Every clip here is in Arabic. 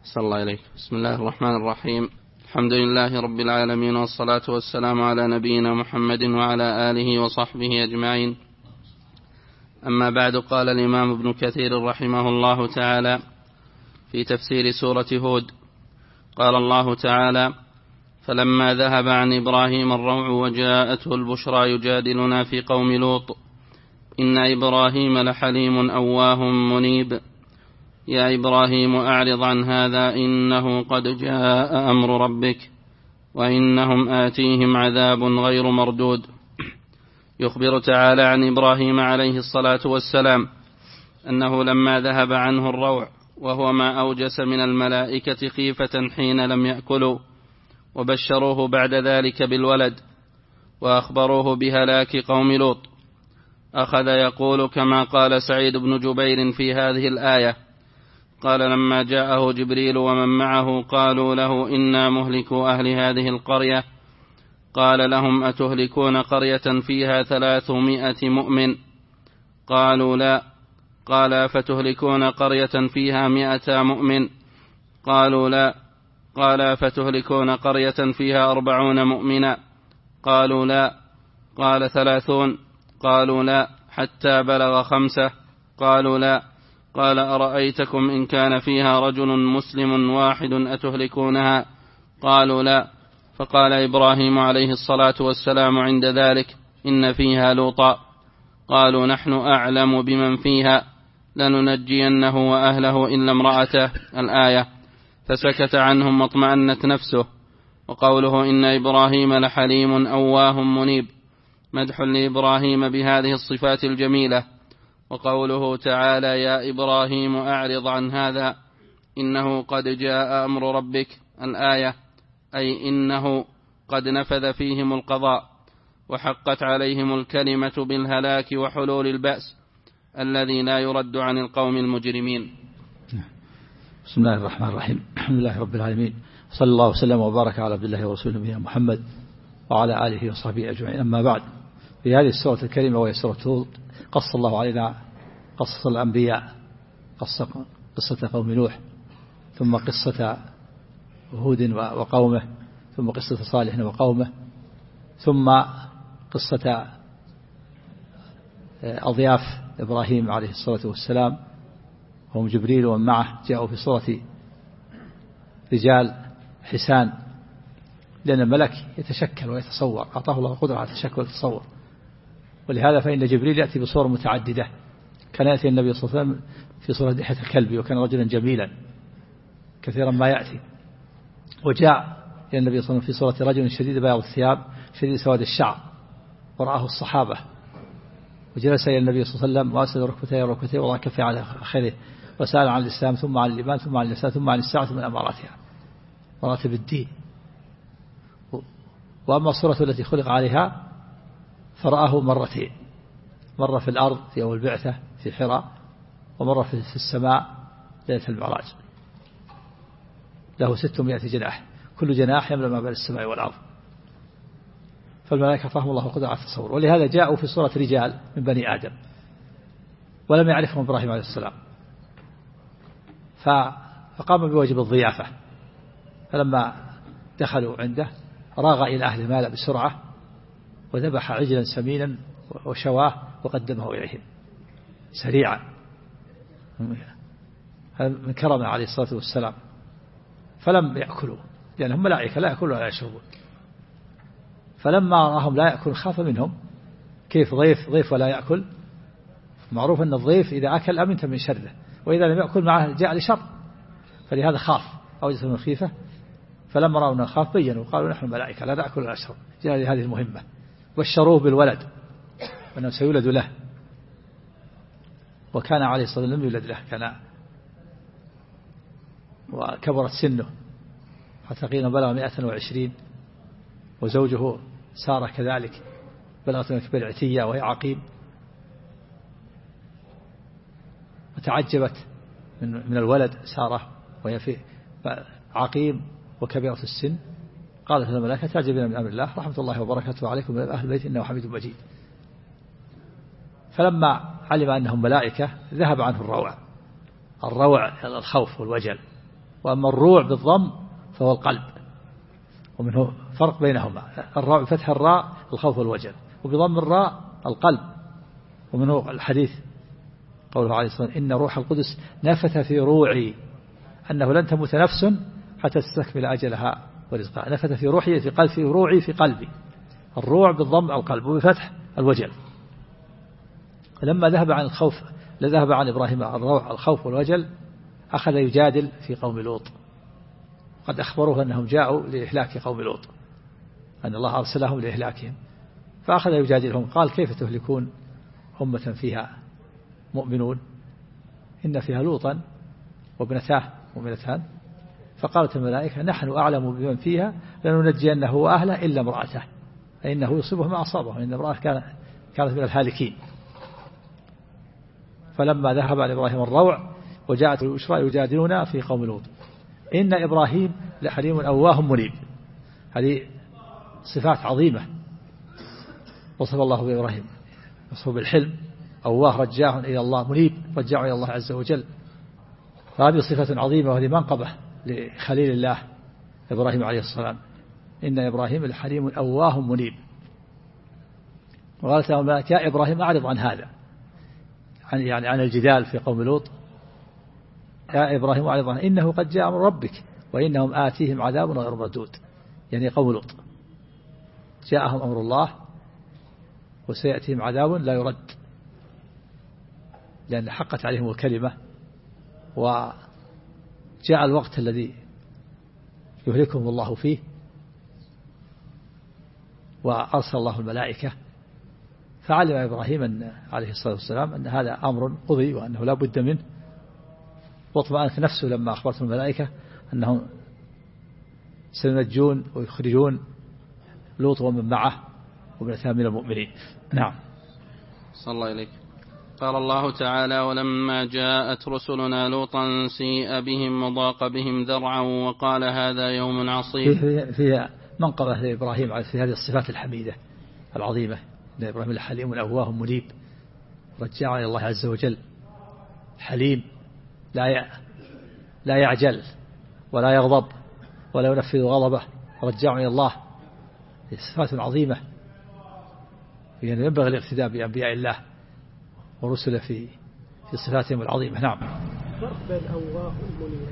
صلى الله عليه. بسم الله الرحمن الرحيم. الحمد لله رب العالمين، والصلاة والسلام على نبينا محمد وعلى آله وصحبه أجمعين. أما بعد، قال الإمام ابن كثير رحمه الله تعالى في تفسير سورة هود: قال الله تعالى: فلما ذهب عن إبراهيم الروع وجاءته البشرى يجادلنا في قوم لوط إن إبراهيم لحليم أواه منيب يا إبراهيم أعرض عن هذا إنه قد جاء أمر ربك وإنهم آتيهم عذاب غير مردود. يخبر تعالى عن إبراهيم عليه الصلاة والسلام أنه لما ذهب عنه الروع، وهو ما أوجس من الملائكة خيفة حين لم يأكلوا، وبشروه بعد ذلك بالولد، وأخبروه بهلاك قوم لوط، أخذ يقول كما قال سعيد بن جبير في هذه الآية: قال لما جاءه جبريل ومن معه قالوا له إنا مهلكو أهل هذه القرية قال لهم أتهلكون قرية فيها 300 مؤمن؟ قالوا لا. قال فتهلكون قرية فيها 100 مؤمن؟ قالوا لا. قال فتهلكون قرية فيها 40 مؤمنا؟ قالوا لا. قال 30؟ قالوا لا. حتى بلغ 5؟ قالوا لا. قال أرأيتكم إن كان فيها رجل مسلم واحد أتهلكونها؟ قالوا لا. فقال إبراهيم عليه الصلاة والسلام عند ذلك: إن فيها لوطا. قالوا نحن أعلم بمن فيها لننجينه وأهله إلا امرأته. الآية. فسكت عنهم واطمأنت نفسه. وقوله إن إبراهيم لحليم أواه منيب مدح لإبراهيم بهذه الصفات الجميلة. وقوله تعالى يا إبراهيم أعرض عن هذا إنه قد جاء أمر ربك. الآية. أي إنه قد نفذ فيهم القضاء وحقت عليهم الكلمة بالهلاك وحلول البأس الذي لا يرد عن القوم المجرمين. بسم الله الرحمن الرحيم. الحمد لله رب العالمين، صلى الله وسلم وبارك على عبد الله ورسوله نبينا محمد وعلى آله وصحبه أجمعين. أما بعد، في هذه السورة الكريمة وهي سورة هود قص الله علينا قصة الأنبياء، قصة قوم نوح، ثم قصة هود وقومه، ثم قصة صالح وقومه، ثم قصة أضياف إبراهيم عليه الصلاة والسلام هم جبريل ومن معه، جاءوا في صورة رجال حسان، لأن الملك يتشكل ويتصور، أعطاه الله قدرة على التشكل والتصور، ولهذا فإن جبريل يأتي بصور متعددة. كان يأتي النبي صلى الله عليه وسلم في صورة دحية الكلب، وكان رجلا جميلا كثيرا ما يأتي. وجاء إلى النبي صلى الله عليه وسلم في صورة رجل شديد بياض الثياب شديد سواد الشعر، ورآه الصحابة، وجلس إلى النبي صلى الله عليه وسلم وأسد ركبتيه وضع كفيه على خيره، وسأل عن الإسلام ثم عن الإيمان ثم عن الإحسان ثم عن الساعة ثم أماراتها، مراتب الدين. وأما الصورة التي خلق عليها فرآه مرتين، مرة في الأرض في أول بعثة في حراء، ومرة في السماء ليلة المعراج. له 600 جناح، كل جناح يملأ ما بين السماء والأرض. فالملائكة فهم الله قدرة على التصور، ولهذا جاءوا في صورة رجال من بني آدم ولم يعرفهم إبراهيم عليه السلام، فقام بواجب الضيافة. فلما دخلوا عنده راغ إلى أهل المال بسرعة وذبح عجلا سمينا وشواه وقدمه إليهم سريعا من كرمه عليه الصلاة والسلام. فلم يأكلوا لأنهم ملائكة لا يأكلوا ولا يشربون. فلما رأهم لا يأكل خاف منهم. كيف ضيف ولا يأكل؟ معروف أن الضيف إذا أكل أمنت من شره، وإذا لم يأكل معه جاء لشر، فلهذا خاف أوجس من الخيفة. فلما رأوا أنه خاف بينوا قالوا نحن ملائكة لا نأكل ولا نشرب، جاء لهذه المهمة. بشروه بالولد وأنه سيولد له، وكان عليه الصلاة والسلام لم يولد له، كان وكبرت سنه حتى قيل بلغ 120، وزوجه سارة كذلك بلغت من كبر العتية وهي عقيم، وتعجبت من الولد سارة وهي في عقيم وكبيرة السن. قالت الملائكة تعجبين من أمر الله رحمة الله وبركاته عليكم من أهل البيت إنه حميد مجيد. فلما علم أنهم ملائكة ذهب عنه الروع، الخوف والوجل، وأما الروع بالضم فهو القلب، ومنه فرق بينهما. الراء بفتح الراء الخوف والوجل، وبضم الراء القلب. ومنه الحديث قوله عليه الصلاة والسلام: إن روح القدس نفث في روعي أنه لن تموت نفس حتى تستكمل أجلها ورزقها. نفث في روحي في قلبي، في روعي في قلبي. الروع بالضم القلب وبفتح الوجل. لما ذهب عن الخوف، ذهب عن إبراهيم الروع الخوف والوجل، أخذ يجادل في قوم لوط. قد أخبروه أنهم جاءوا لإهلاك قوم لوط، أن الله أرسلهم لإهلاكهم، فأخذ يجادلهم. قال: كيف تهلكون أمة فيها مؤمنون؟ إن فيها لوطا وابنتاه مؤمنتان. فقالت الملائكة: نحن أعلم بمن فيها لننجينه وأهله إلا امرأته فإنه يصيبه ما أصابه، إن امرأة كانت من الهالكين. فلما ذهب عن إبراهيم الروع وجاءت البشرى يجادلون في قوم لوط إن إبراهيم لحليم أواه منيب. هذه صفات عظيمة وصف الله بإبراهيم، وصفه بالحلم، أواه رجاع إلى الله، منيب رجاع إلى الله عز وجل. هذه صفة عظيمة، وهذه منقبة لخليل الله إبراهيم عليه السلام. إن إبراهيم لحليم أواه منيب. وقالت له الملائكة: يا إبراهيم أعرض عن هذا، يعني عن الجدال في قوم لوط. يا إبراهيم أعرض عن إنه قد جاء من ربك وإنهم آتيهم عذاب غير مردود. يعني قوم لوط جاءهم أمر الله وسيأتيهم عذاب لا يرد، لأن حقت عليهم الكلمة، وجاء الوقت الذي يهلكهم الله فيه، وأرسل الله الملائكة. فعلم إبراهيم عليه الصلاة والسلام أن هذا أمر قضي وأنه لا بد منه، واطمأنت نفسه لما أخبرت الملائكة أنهم سينجون ويخرجون لوط ومن معه وابنتان من المؤمنين. نعم. صلى الله إليك. قال الله تعالى: ولما جاءت رسلنا لوطا سيء بهم وضاق بهم ذرعا وقال هذا يوم عصيب. فيها منقبة لإبراهيم في هذه الصفات الحميدة العظيمة. إن إبراهيم الحليم أواه منيب رجع إلى الله عز وجل، حليم لا يعجل ولا يغضب ولا ينفذ غضبه، رجع إلى الله. صفات عظيمة، يعني ينبغي الاقتداء بأنبياء الله ورسله في صفاتهم العظيمة. نعم. فرق بين أواه ومنيب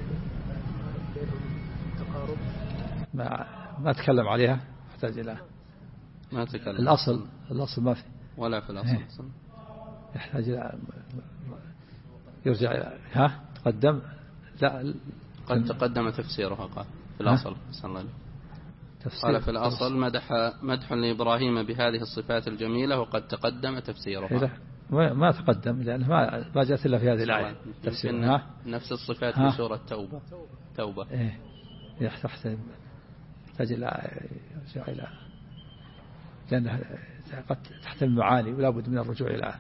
تقارب ما أتكلم عليها، أحتاج إلى ما تكلم. الأصل ما في ولا في الأصل يحتاج إلى يرجع إلى تقدم. لا قد تقدم تفسيرها. قال في الأصل قال في الأصل مدح لإبراهيم بهذه الصفات الجميلة، وقد تقدم تفسيرها. ما تقدم لأنه ما جاءت إلا في هذه الآية تفسيرها. نفس الصفات في سورة توبة. يحتاج إلى يرجع إلى، لأنها قد تحتمل معاني ولا بد من الرجوع إلى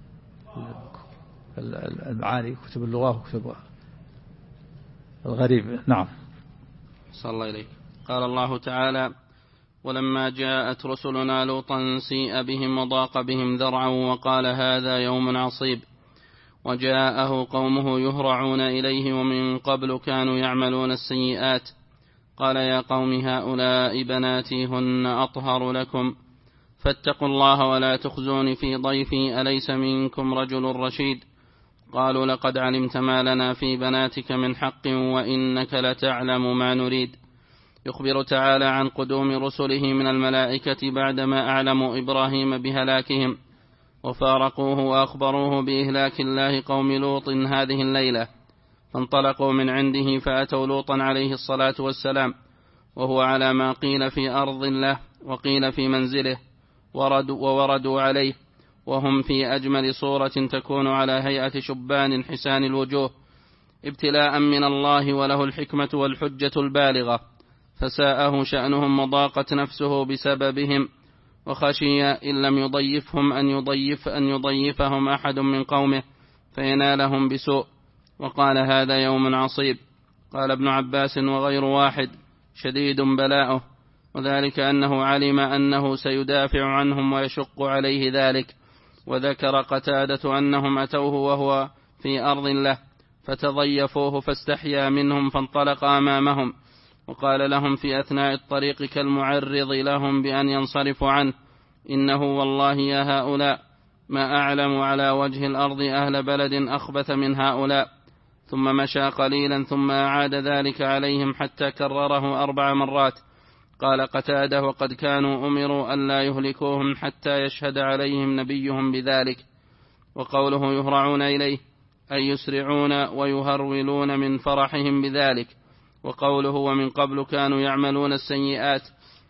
المعاني، كتب اللغة وكتب الغريب. نعم. صلى الله إليك. قال الله تعالى: ولما جاءت رسلنا لوطا سيء بهم وضاق بهم ذرعا وقال هذا يوم عصيب وجاءه قومه يهرعون إليه ومن قبل كانوا يعملون السيئات قال يا قوم هؤلاء بناتي هن أطهر لكم فاتقوا الله ولا تخزوني في ضيفي أليس منكم رجل رشيد قالوا لقد علمت ما لنا في بناتك من حق وإنك لتعلم ما نريد. يخبر تعالى عن قدوم رسله من الملائكة بعدما أعلموا إبراهيم بهلاكهم وفارقوه وأخبروه بإهلاك الله قوم لوط هذه الليلة، فانطلقوا من عنده فأتوا لوطا عليه الصلاة والسلام وهو على ما قيل في أرض له وقيل في منزله، ووردوا عليه وهم في أجمل صورة تكون على هيئة شبان حسان الوجوه ابتلاء من الله وله الحكمة والحجة البالغة، فساءه شأنهم وضاقت نفسه بسببهم وخشي إن لم يضيفهم أن يضيفهم أحد من قومه فينالهم بسوء، وقال هذا يوم عصيب. قال ابن عباس وغير واحد شديد بلاؤه، وذلك أنه علم أنه سيدافع عنهم ويشق عليه ذلك. وذكر قتادة أنهم أتوه وهو في أرض له فتضيفوه فاستحيا منهم فانطلق أمامهم، وقال لهم في أثناء الطريق كالمعرض لهم بأن ينصرفوا عنه: إنه والله يا هؤلاء ما أعلم على وجه الأرض أهل بلد أخبث من هؤلاء. ثم مشى قليلا ثم أعاد ذلك عليهم حتى كرره 4 مرات. قال قتادة: وقد كانوا أمروا أن لا يهلكوهم حتى يشهد عليهم نبيهم بذلك. وقوله يهرعون إليه أي يسرعون ويهرولون من فرحهم بذلك. وقوله ومن قبل كانوا يعملون السيئات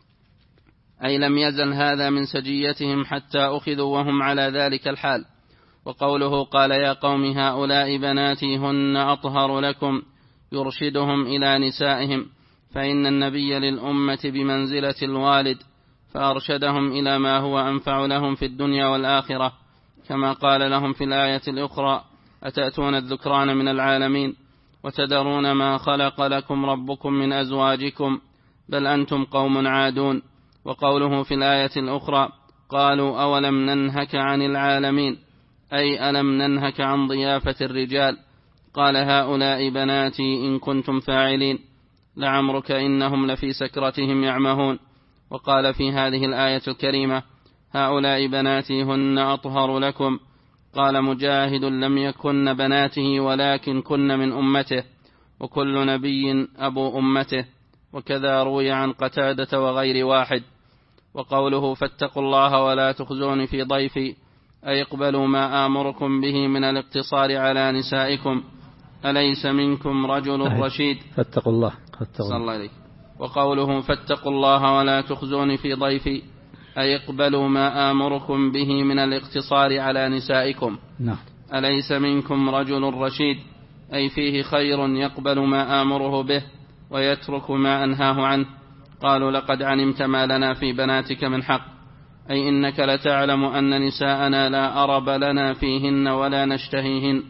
أي لم يزل هذا من سجيتهم حتى أخذوا وهم على ذلك الحال. وقوله قال يا قوم هؤلاء بناتي هن أطهر لكم يرشدهم إلى نسائهم، فإن النبي للأمة بمنزلة الوالد، فأرشدهم إلى ما هو أنفع لهم في الدنيا والآخرة، كما قال لهم في الآية الأخرى: أتأتون الذكران من العالمين وتذرون ما خلق لكم ربكم من أزواجكم بل أنتم قوم عادون. وقوله في الآية الأخرى: قالوا أولم ننهك عن العالمين أي ألم ننهك عن ضيافة الرجال. قال هؤلاء بناتي إن كنتم فاعلين، لعمرك إنهم لفي سكرتهم يعمهون. وقال في هذه الآية الكريمة: هؤلاء بناتي هن أطهر لكم. قال مجاهد: لم يكن بناته ولكن كن من أمته، وكل نبي أبو أمته. وكذا روي عن قتادة وغير واحد. وقوله فاتقوا الله ولا تخزون في ضيفي أي اقبلوا ما آمركم به من الاقتصار على نسائكم، أليس منكم رجل رشيد. فاتقوا الله. صلى الله عليه. وقوله فاتقوا الله ولا تخزون في ضيفي أي اقبلوا ما آمركم به من الاقتصار على نسائكم. أليس منكم رجل رشيد أي فيه خير يقبل ما آمره به ويترك ما أنهاه عنه. قالوا لقد علمت ما لنا في بناتك من حق، أي إنك لتعلم أن نساءنا لا أرب لنا فيهن ولا نشتهيهن،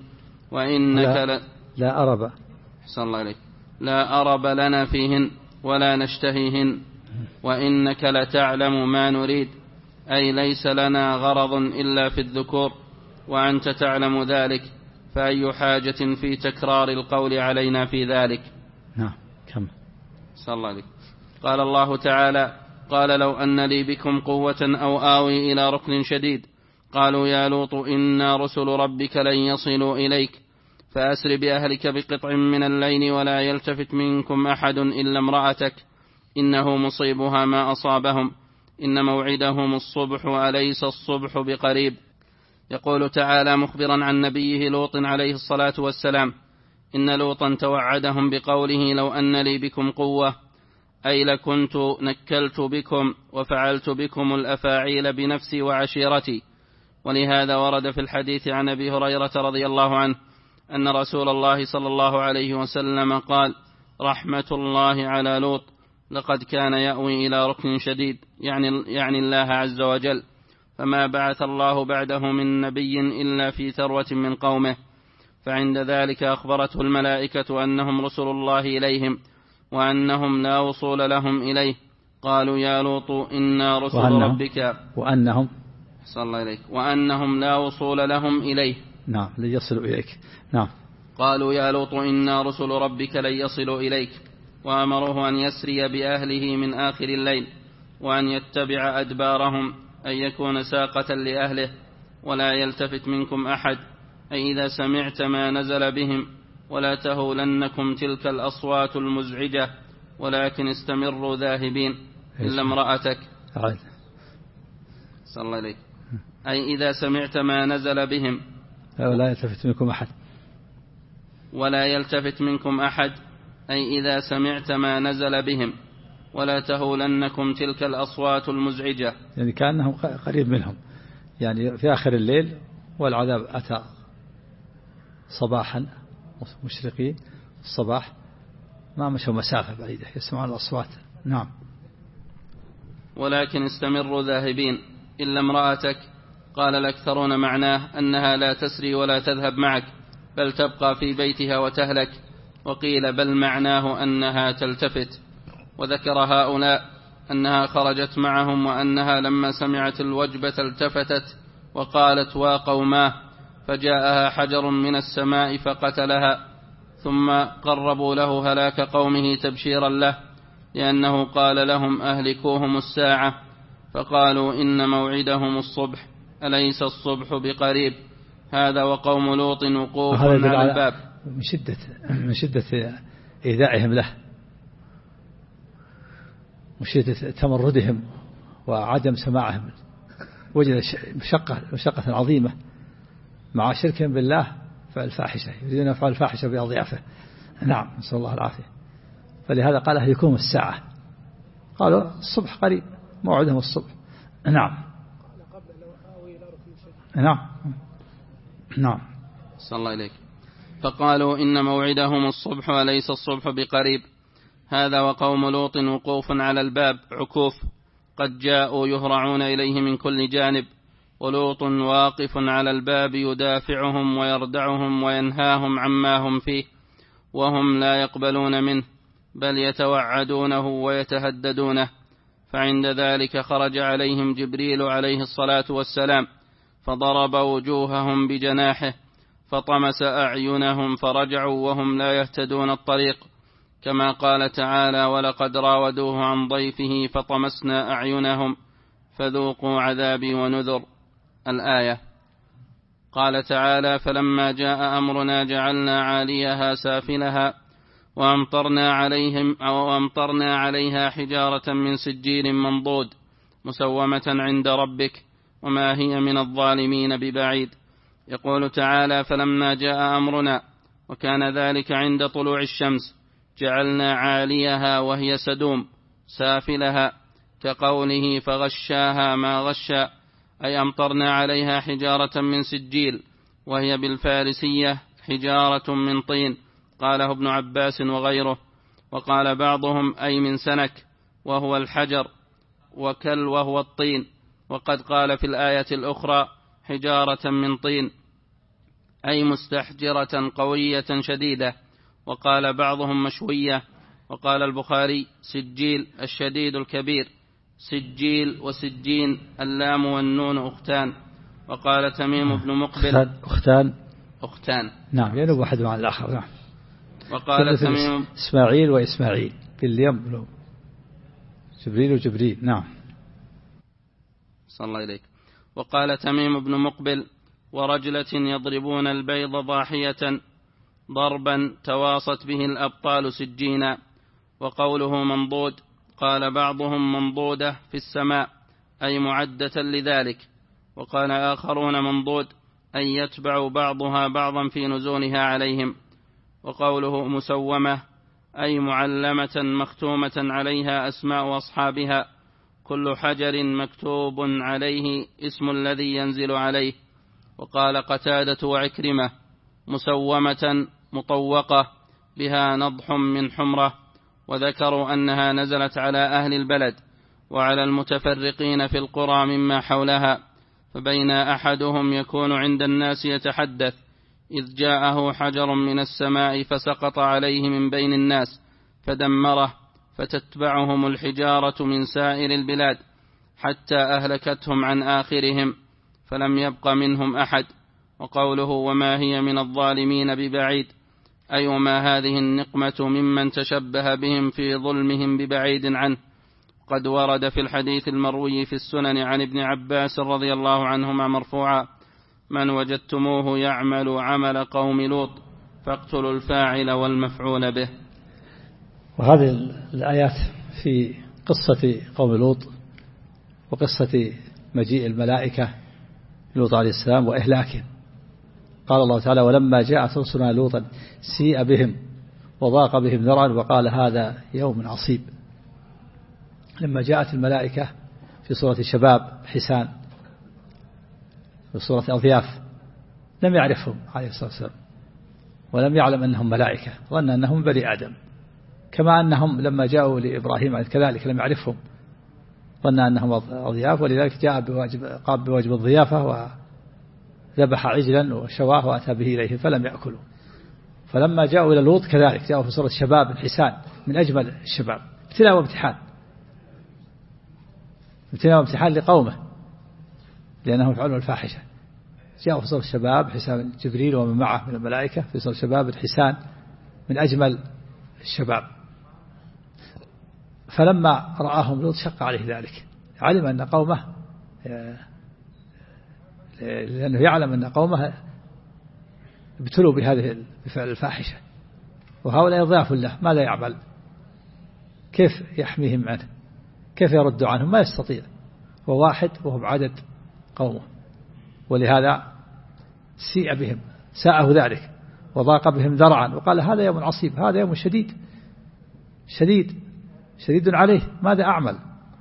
وإنك لا أرب حسن الله عليك لا أرب لنا فيهن ولا نشتهيهن، وإنك لتعلم ما نريد، أي ليس لنا غرض إلا في الذكور، وأنت تعلم ذلك، فأي حاجة في تكرار القول علينا في ذلك. نعم. كم صلى الله عليك. قال الله تعالى: قال لو أن لي بكم قوة أو آوي إلى ركن شديد. قالوا يا لوط إنا رسل ربك لن يصلوا إليك، فأسر بأهلك بقطع من الليل ولا يلتفت منكم أحد إلا امرأتك، إنه مصيبها ما أصابهم، إن موعدهم الصبح أليس الصبح بقريب. يقول تعالى مخبرا عن نبيه لوط عليه الصلاة والسلام: إن لوطا توعدهم بقوله لو أن لي بكم قوة، أي لكنت نكلت بكم وفعلت بكم الأفاعيل بنفسي وعشيرتي. ولهذا ورد في الحديث عن أبي هريرة رضي الله عنه أن رسول الله صلى الله عليه وسلم قال: رحمة الله على لوط، لقد كان يأوي إلى ركن شديد، يعني الله عز وجل، فما بعث الله بعده من نبي إلا في ثروة من قومه. فعند ذلك أخبرته الملائكة أنهم رسل الله إليهم وأنهم لا وصول لهم إليه. قالوا يا لوط إنا رسل ربك وأنهم لا وصول لهم إليه. نعم، لن يصلوا إليك. نعم. قالوا يا لوط إنا رسل ربك لن يصلوا إليك، وأمروه أن يسري بأهله من آخر الليل وأن يتبع أدبارهم، أن يكون ساقة لأهله، ولا يلتفت منكم أحد، أي إذا سمعت ما نزل بهم، ولا تهولنكم تلك الأصوات المزعجة، ولكن استمروا ذاهبين إلا امرأتك. صلى الله عليه. أي إذا سمعت ما نزل بهم ولا يلتفت منكم أحد، ولا يلتفت منكم أحد، أي إذا سمعت ما نزل بهم، ولا تهولنكم تلك الأصوات المزعجة، يعني كأنهم قريب منهم، يعني في آخر الليل والعذاب أتى صباحا مشرقين الصباح، ما مشوا مسافة بعيدة يسمعون الأصوات. نعم. ولكن استمروا ذاهبين إلا امرأتك. قال الأكثرون معناه أنها لا تسري ولا تذهب معك، بل تبقى في بيتها وتهلك، وقيل بل معناه أنها تلتفت. وذكر هؤلاء أنها خرجت معهم، وأنها لما سمعت الوجبة التفتت وقالت وا قوماه، فجاءها حجر من السماء فقتلها، ثم قربوا له هلاك قومه تبشيرا له، لأنه قال لهم أهلكوهم الساعة، فقالوا إن موعدهم الصبح، أليس الصبح بقريب؟ هذا وقوم لوط وقوف على الباب. من شدة إيذائهم له، وشدة تمردهم وعدم سماعهم، وجد مشقة عظيمة مع شركهم بالله فالفاحشة، يريدون يفعل الفاحشة بأضيافه. نعم، نسأل الله العافية. فلهذا قال أهلكم الساعة، قالوا الصبح قريب، موعدهم الصبح. نعم نعم نعم. صلى الله إليك. فقالوا إن موعدهم الصبح وليس الصبح بقريب. هذا وقوم لوط وقوف على الباب عكوف، قد جاءوا يهرعون إليه من كل جانب، ولوط واقف على الباب يدافعهم ويردعهم وينهاهم عما هم فيه، وهم لا يقبلون منه، بل يتوعدونه ويتهددونه. فعند ذلك خرج عليهم جبريل عليه الصلاة والسلام، فضرب وجوههم بجناحه، فطمس أعينهم، فرجعوا وهم لا يهتدون الطريق، كما قال تعالى: ولقد راودوه عن ضيفه فطمسنا أعينهم فذوقوا عذابي ونذر. الآية. قال تعالى: فلما جاء أمرنا جعلنا عاليها سافلها وأمطرنا عليها حجارة من سجيل منضود مسومة عند ربك وما هي من الظالمين ببعيد. يقول تعالى: فلما جاء أمرنا، وكان ذلك عند طلوع الشمس، جعلنا عاليها وهي سدوم سافلها، كقوله: فغشاها ما غشى، أي أمطرنا عليها حجارة من سجيل، وهي بالفارسية حجارة من طين، قاله ابن عباس وغيره. وقال بعضهم: أي من سنك، وهو الحجر، وكل وهو الطين. وقد قال في الآية الأخرى: حجارة من طين، أي مستحجرة قوية شديدة. وقال بعضهم: مشوية. وقال البخاري: سجيل الشديد الكبير، سجيل وسجين اللام والنون أختان. وقال تميم بن مقبل: أختان. نعم، ينوب واحد مع الآخر. نعم. وقال تميم: إسماعيل وإسماعيل باليم، جبريل وجبريل. نعم. صلى الله إليك. وقال تميم بن مقبل: ورجلة يضربون البيض ضاحية ضربا تواصت به الأبطال سجينا. وقوله منضود، قال بعضهم: منضودة في السماء، أي معدة لذلك. وقال آخرون: منضود، أي يتبع بعضها بعضا في نزولها عليهم. وقوله مسومة، أي معلمة مختومة عليها أسماء أصحابها، كل حجر مكتوب عليه اسم الذي ينزل عليه. وقال قتادة وعكرمة: مسومة مطوقة بها نضح من حمرة. وذكروا أنها نزلت على أهل البلد وعلى المتفرقين في القرى مما حولها، فبين أحدهم يكون عند الناس يتحدث، إذ جاءه حجر من السماء فسقط عليه من بين الناس فدمره، فتتبعهم الحجارة من سائر البلاد حتى أهلكتهم عن آخرهم، فلم يبق منهم أحد. وقوله: وما هي من الظالمين ببعيد، أي وما هذه النقمة ممن تشبه بهم في ظلمهم ببعيد عنه. قد ورد في الحديث المروي في السنن عن ابن عباس رضي الله عنهما مرفوعا: من وجدتموه يعمل عمل قوم لوط فاقتلوا الفاعل والمفعول به. وهذه الآيات في قصة قوم لوط وقصة مجيء الملائكة لوط عليه السلام وإهلاكهم. قال الله تعالى: ولما جاءت رسلنا لوطا سيء بهم وضاق بهم ذرعا وقال هذا يوم عصيب. لما جاءت الملائكة في صورة شباب حسان، في صورة أضياف، لم يعرفهم عليه الصلاة والسلام، ولم يعلم أنهم ملائكة، ظن أنهم بني آدم، كما أنهم لما جاءوا لإبراهيم كذلك لم يعرفهم، ظن أنهم أضياف، ولذلك قام بواجب الضيافة وذبح عجلا وشواه وأتى به إليه فلم يأكلوا. فلما جاءوا إلى لوط كذلك جاءوا في صورة شباب حسان من أجمل الشباب، ابتلاء وامتحان لقومه لأنهم يفعلون الفاحشة. جاءوا في صورة شباب حسان، جبريل ومن معه من الملائكة في صورة شباب حسان من أجمل الشباب. فلما رآهم لوط شق عليه ذلك، علم أن قومه، لأنه يعلم أن قومه ابتلوا بهذه بفعل الفاحشة، وهؤلاء ضياف له، ماذا يعمل؟ كيف يحميهم عنه؟ كيف يرد عنهم؟ ما يستطيع، هو واحد وهو بعدد قومه. ولهذا سيء بهم، ساءه ذلك وضاق بهم ذرعا، وقال هذا يوم عصيب، هذا يوم شديد عليه، ماذا أعمل؟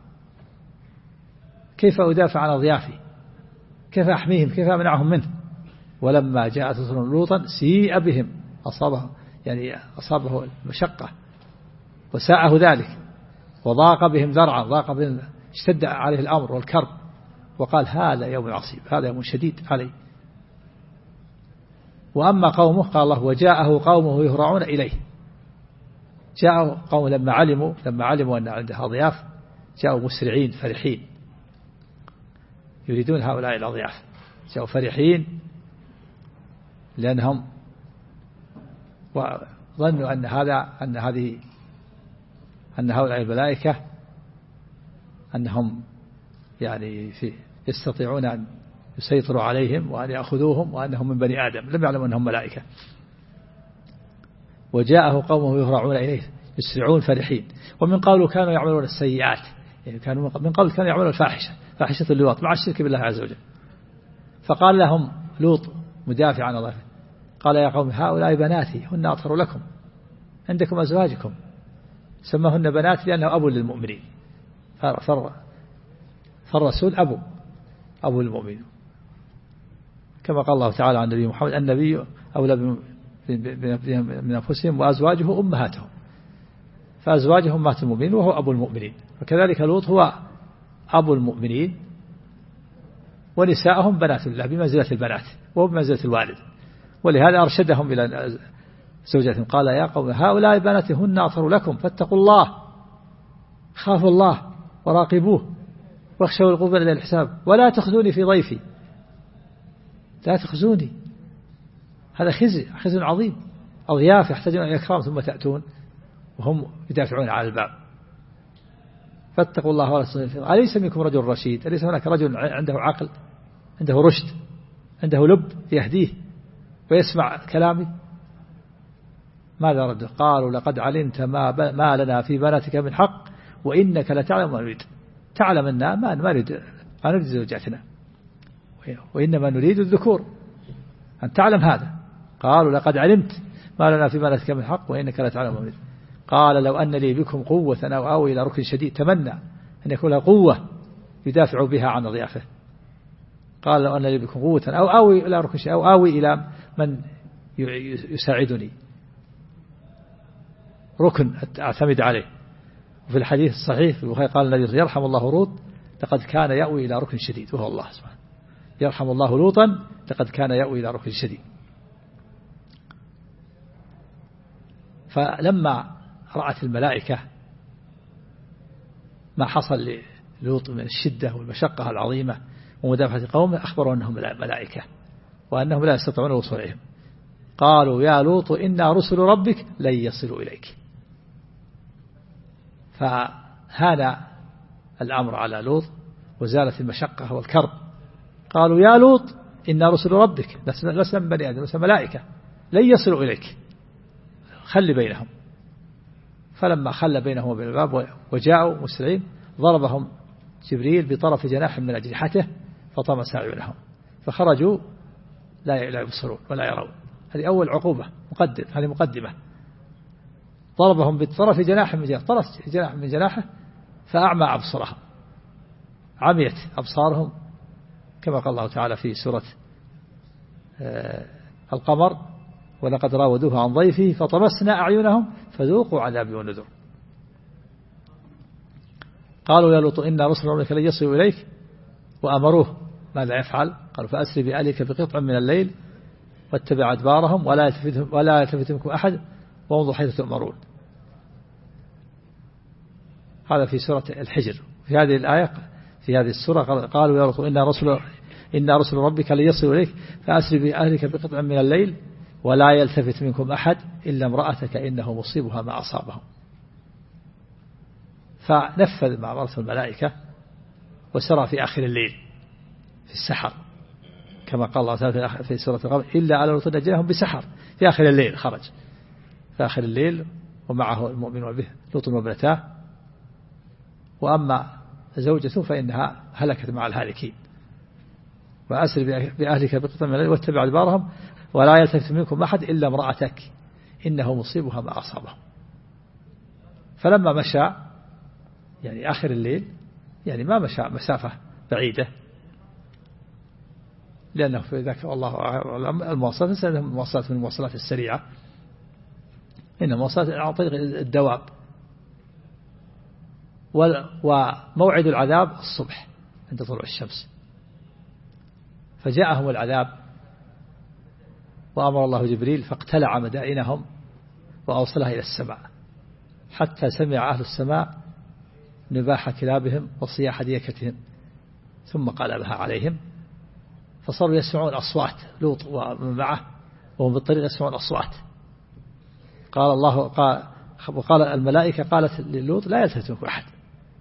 كيف أدافع عن ضيافي؟ كيف أحميهم؟ كيف أمنعهم منه؟ ولما جاءت رسل لوطا سيء بهم، أصابه المشقة وساءه ذلك وضاق بهم ذرعا، اشتد عليه الأمر والكرب، وقال هذا يوم عصيب، هذا يوم شديد عليه. وأما قومه قال الله وجاءه قومه يهرعون إليه، جاءوا قوم لما علموا أن عندها ضياف جاءوا مسرعين فرحين يريدون هؤلاء الأضياف، جاءوا فرحين لأنهم وظنوا أن هؤلاء الملائكة أنهم يستطيعون أن يسيطروا عليهم وأن يأخذوهم وأنهم من بني آدم، لم يعلموا أنهم ملائكة. وجاءه قومه يهرعون إليه يسرعون فرحين. ومن قبل كانوا يعملون السيئات، من قبل كانوا يعملون فاحشة اللواط مع الشرك بالله عز وجل. فقال لهم لوط مدافع عن الله، قال يا قوم هؤلاء بناتي هن أطهر لكم، عندكم أزواجكم، سماهن بنات لأنه أبو للمؤمنين، فالرسول أبو للمؤمنين، كما قال الله تعالى عن النبي محمد النبي أولى من أنفسهم وأزواجه أمهاتهم، فأزواجهم أمهات المؤمنين وهو أبو المؤمنين، وكذلك لوط هو أبو المؤمنين ونساءهم بنات الله بمنزلة البنات وهو بمنزلة الوالد. ولهذا أرشدهم إلى زوجاتهم، قال يا قوم هؤلاء بناتي هن أطهر لكم فاتقوا الله، خافوا الله وراقبوه واخشوا القبل إلى الحساب ولا تخزوني في ضيفي، لا تخزوني، هذا خزي عظيم. أضياف يحتاجون إلى إكرام ثم تأتون وهم يدافعون على الباب. فاتقوا الله ولا تخزوني، أليس منكم رجل رشيد؟ أليس هناك رجل عنده عقل، عنده رشد، عنده لب يهديه ويسمع كلامي؟ ماذا رد؟ قالوا لقد علمت ما لنا في بناتك من حق وإنك لتعلم ما نريد، تعلم أننا ما نريد زوجاتنا وإنما نريد الذكور، أن تعلم هذا. قالوا لقد علمت ما لنا في بناتك من حق وإنك لتعلم ما نريد. قال لو أن لي بكم قوة أو آوي إلى ركن شديد، تمنى أن يكون له قوة يدافع بها عن ضيافه. قال لو أن لي بكم قوة أو آوي إلى ركن شديد، أو آوي إلى من يساعدني، ركن أعتمد عليه. وفي الحديث الصحيح في البخاري قال النبي يرحم الله لوط لقد كان يأوي إلى ركن شديد، وهو الله سبحانه، يرحم الله لوطا لقد كان يأوي إلى ركن شديد. فلما رأت الملائكة ما حصل للوط من الشدة والمشقة العظيمة ومدافعة قومه، أخبروا أنهم ملائكة وأنهم لا يستطيعون الوصول إليهم. قالوا يا لوط إنا رسل ربك لن يصلوا إليك. فهان الأمر على لوط وزالت المشقة والكرب. قالوا يا لوط إنا رسل ربك، لسنا من بني آدم، لسنا ملائكة، لن يصلوا إليك، خل بينهم. فلما خل بينهم وبين الباب وجاءوا مسرعين ضربهم جبريل بطرف جناح من أجنحته فطمس أعينهم فخرجوا لا يبصرون ولا يرون. هذه أول عقوبة، هذه مقدمة. ضربهم بطرف جناح من جناحه فأعمى أبصارهم، عميت أبصارهم، كما قال الله تعالى في سورة القمر ولقد راودوه عن ضيفه فطمسنا أعينهم فذوقوا عذابي ونذر. قالوا يا لوط إنا رسل ربك لن يصلوا إليك، وأمروه ماذا يفعل؟ قالوا فأسري بأهلك بقطع من الليل واتبع أدبارهم ولا يلتفت منكم أحد وانظروا حيث تؤمرون. هذا في سورة الحجر. في هذه الآية في هذه السورة قالوا يا لوط إنا رسل ربك لن يصلوا إليك فأسري بأهلك بقطع من الليل ولا يلتفت منكم أحد إلا امرأتك إنه مصيبها ما أصابهم. فنفذ ما أمرته الملائكة وسرى في آخر الليل في السحر، كما قال الله تعالى في سورة القمر إلا على لوط نجيناهم بسحر. في آخر الليل خرج في آخر الليل ومعه المؤمنون به لوط وابنتاه، وأما زوجته فإنها هلكت مع الهالكين. وأسر بأهلك بقطع من الليل واتبع أدبارهم ولا يلتفت منكم أحد إلا امرأتك إنه مصيبها ما أصابهم. فلما مشى يعني آخر الليل يعني ما مشى مسافة بعيدة، لأنه في ذاك الله المواصلات المواصلات من المواصلات السريعة، إنما مواصلات عن طريق الدواب. وموعد العذاب الصبح عند طلوع الشمس. فجاءهم العذاب وأمر الله جبريل فاقتلع مدائنهم وأوصلها إلى السماء، حتى سمع أهل السماء نباح كلابهم وصياح ديكتهم، ثم قلبها عليهم فصاروا يسمعون أصوات لوط ومن معه وهم بالطريق يسمعون أصوات. وقال الملائكة قالت للوط لا يلتفت منكم أحد.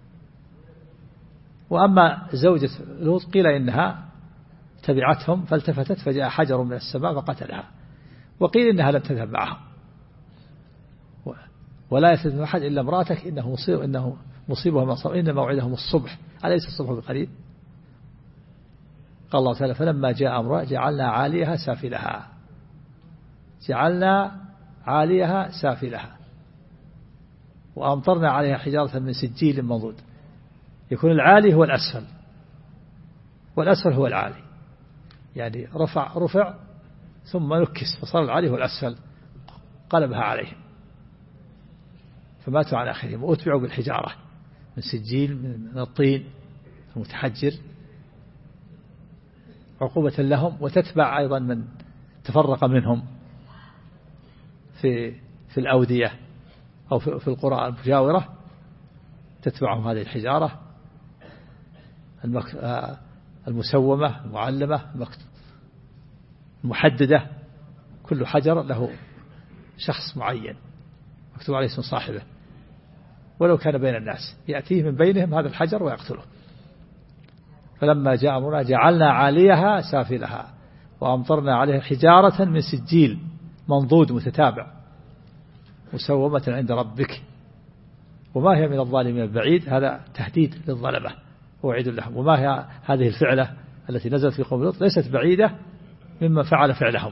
وأما زوجة لوط قيل إنها تبعتهم فالتفتت فجاء حجر من السماء فقتلها، وقيل إنها لم تذهب معهم. ولا يلتفت من أحد إلا امرأتك إنه مصيبها ما أصاب إن موعدهم الصبح أليس الصبح بقريب. قال الله تعالى فلما جاء أمرها جعلنا عاليها سافلها وأمطرنا عليها حجارة من سجيل منضود. يكون العالي هو الأسفل والأسفل هو العالي، يعني رفع ثم نكس فصار العالي هو الأسفل، قلبها عليهم فماتوا على آخرهم وأتبعوا بالحجارة من سجيل من الطين المتحجر عقوبة لهم، وتتبع أيضا من تفرق منهم في الأودية أو في القرى المجاورة، تتبعهم هذه الحجارة المسومة المعلمة المحددة. كل حجر له شخص معين مكتوب عليه اسم صاحبه، ولو كان بين الناس يأتيه من بينهم هذا الحجر ويقتله. فلما جاء أمرنا جعلنا عاليها سافلها وأمطرنا عليها حجارة من سجيل منضود متتابع مسومة عند ربك وما هي من الظالمين بعيد. هذا تهديد للظلمة ووعيد لهم. وما هي هذه الفعلة التي نزلت في قوم لوط ليست بعيدة مما فعل فعلهم،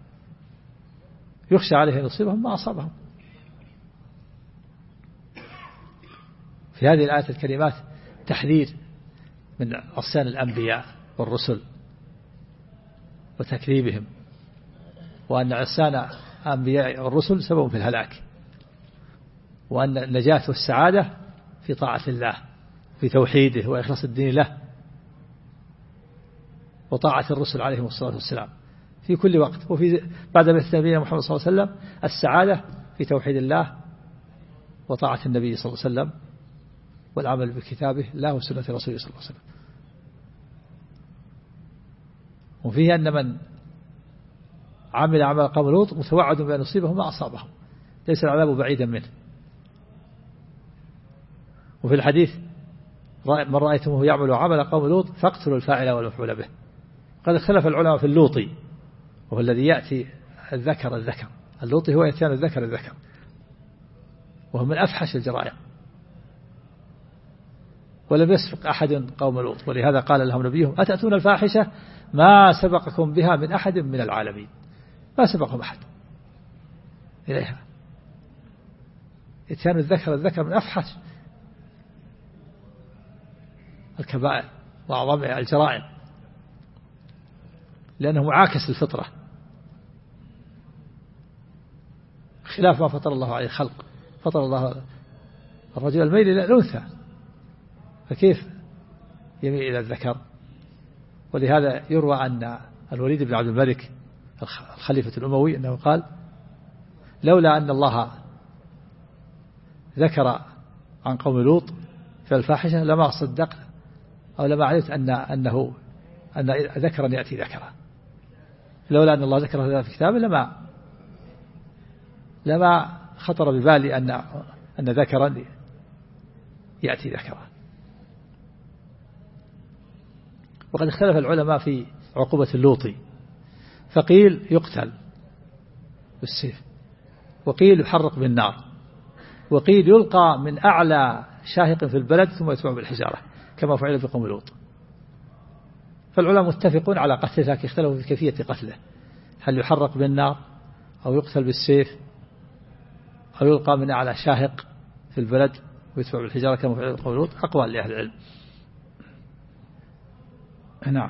يخشى عليه نصيبهم ما أصابهم. في هذه الآية الكريمات تحذير من عصيان الأنبياء والرسل وتكذيبهم، وأن عصيان الأنبياء والرسل سبب في الهلاك، وأن النجاة والسعادة في طاعة الله في توحيده وإخلاص الدين له وطاعة الرسل عليهم الصلاة والسلام في كل وقت. وفي بعد بعثة نبينا محمد صلى الله عليه وسلم السعادة في توحيد الله وطاعة النبي صلى الله عليه وسلم والعمل بكتابه الله وسنة رسوله صلى الله عليه وسلم. وفيه أن من عمل عمل قوم لوط متوعد بأن يصيبه ما أصابهم، ليس العذاب بعيدا منه. وفي الحديث من رأيتموه يعمل عمل قوم لوط فاقتلوا الفاعل والمفعول به. قد اختلف العلماء في اللوطي، وهو الذي يأتي الذكر. اللوطي هو يأتيان الذكر، وهو من أفحش الجرائم، ولم يسبق أحد قوم لوط، ولهذا قال لهم نبيهم أتأتون الفاحشة ما سبقكم بها من أحد من العالمين. ما سبقهم أحد إليها. إتيان الذكر من أفحش الكبائر وأعظم الجرائم، لأنه معاكس الفطرة خلاف ما فطر الله عليه الخلق. فطر الله الرجل الميل إلى الأنثى، فكيف يميل إلى الذكر؟ ولهذا يروى أن الوليد بن عبد الملك الخليفة الأموي أنه قال لولا أن الله ذكر عن قوم لوط في الفاحشة لما صدقت أو لما علمت أن ذكرا يأتي ذكرا. لولا أن الله ذكر هذا في كتابه لما خطر ببالي أن ذكرا يأتي ذكرا. وقد اختلف العلماء في عقوبة اللوطي، فقيل يقتل بالسيف، وقيل يحرق بالنار، وقيل يلقى من أعلى شاهق في البلد ثم يتبع بالحجارة كما فعل في قوم لوط. فالعلماء متفقون على قتله، لكن اختلفوا في كيفية قتله، هل يحرق بالنار أو يقتل بالسيف أو يلقى من أعلى شاهق في البلد ويتبع بالحجارة كما فعل في قوم لوط. أقوال لأهل العلم. نعم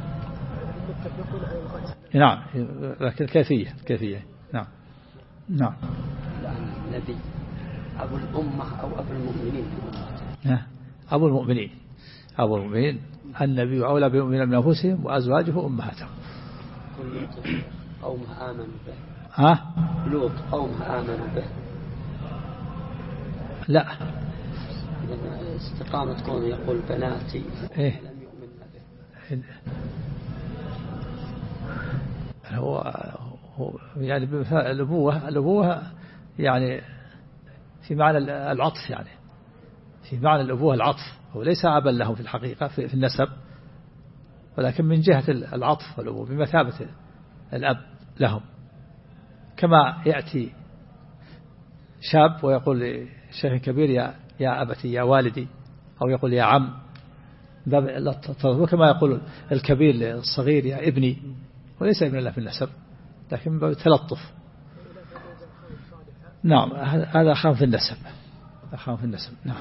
نعم، لكن كيفية نعم نعم. النبي أبو الأمة أو أبو المؤمنين؟ أبو المؤمنين. أبو المؤمنين النبي أولى بالمؤمنين من أنفسهم وأزواجه أمهاتهم. قومها آمنوا به. لوط قومها آمنوا به. لا، استقامة كونه يقول بناتي لم يؤمن به. هو يعني الأبوة يعني في معنى العطف، يعني في معنى الأبوة العطف، هو ليس أبا لهم في الحقيقة في النسب، ولكن من جهة العطف والأبوة بمثابة الأب لهم. كما يأتي شاب ويقول لشيخ كبير يا أبتي يا والدي، أو يقول يا عم، وكما يقول الكبير للصغير يا ابني، وليس ابن الله في النسب لكن من باب التلطف. نعم، هذا أخاف في النسب. نعم.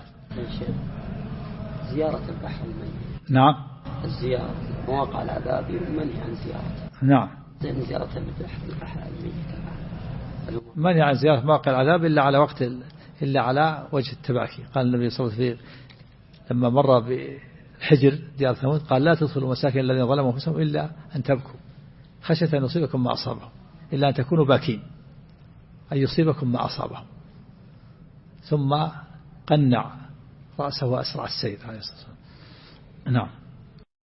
زيارة البحر الميت. نعم. الزيارة مواقع العذاب منهي عن زيارته. نعم. زيارة البحر الميت منهي عن زيارة مواقع العذاب إلا على وجه التباكي. قال النبي صلى الله عليه وسلم لما مر بحجر ديار ثمود قال لا تدخلوا مساكن الذين ظلموا أنفسهم إلا أن تبكوا خشية أن يصيبكم ما أصابهم، إلا أن تكونوا باكين، أن يصيبكم ما أصابهم. ثم قنع رأسه وأسرع السير عليه الصلاة والسلام. نعم.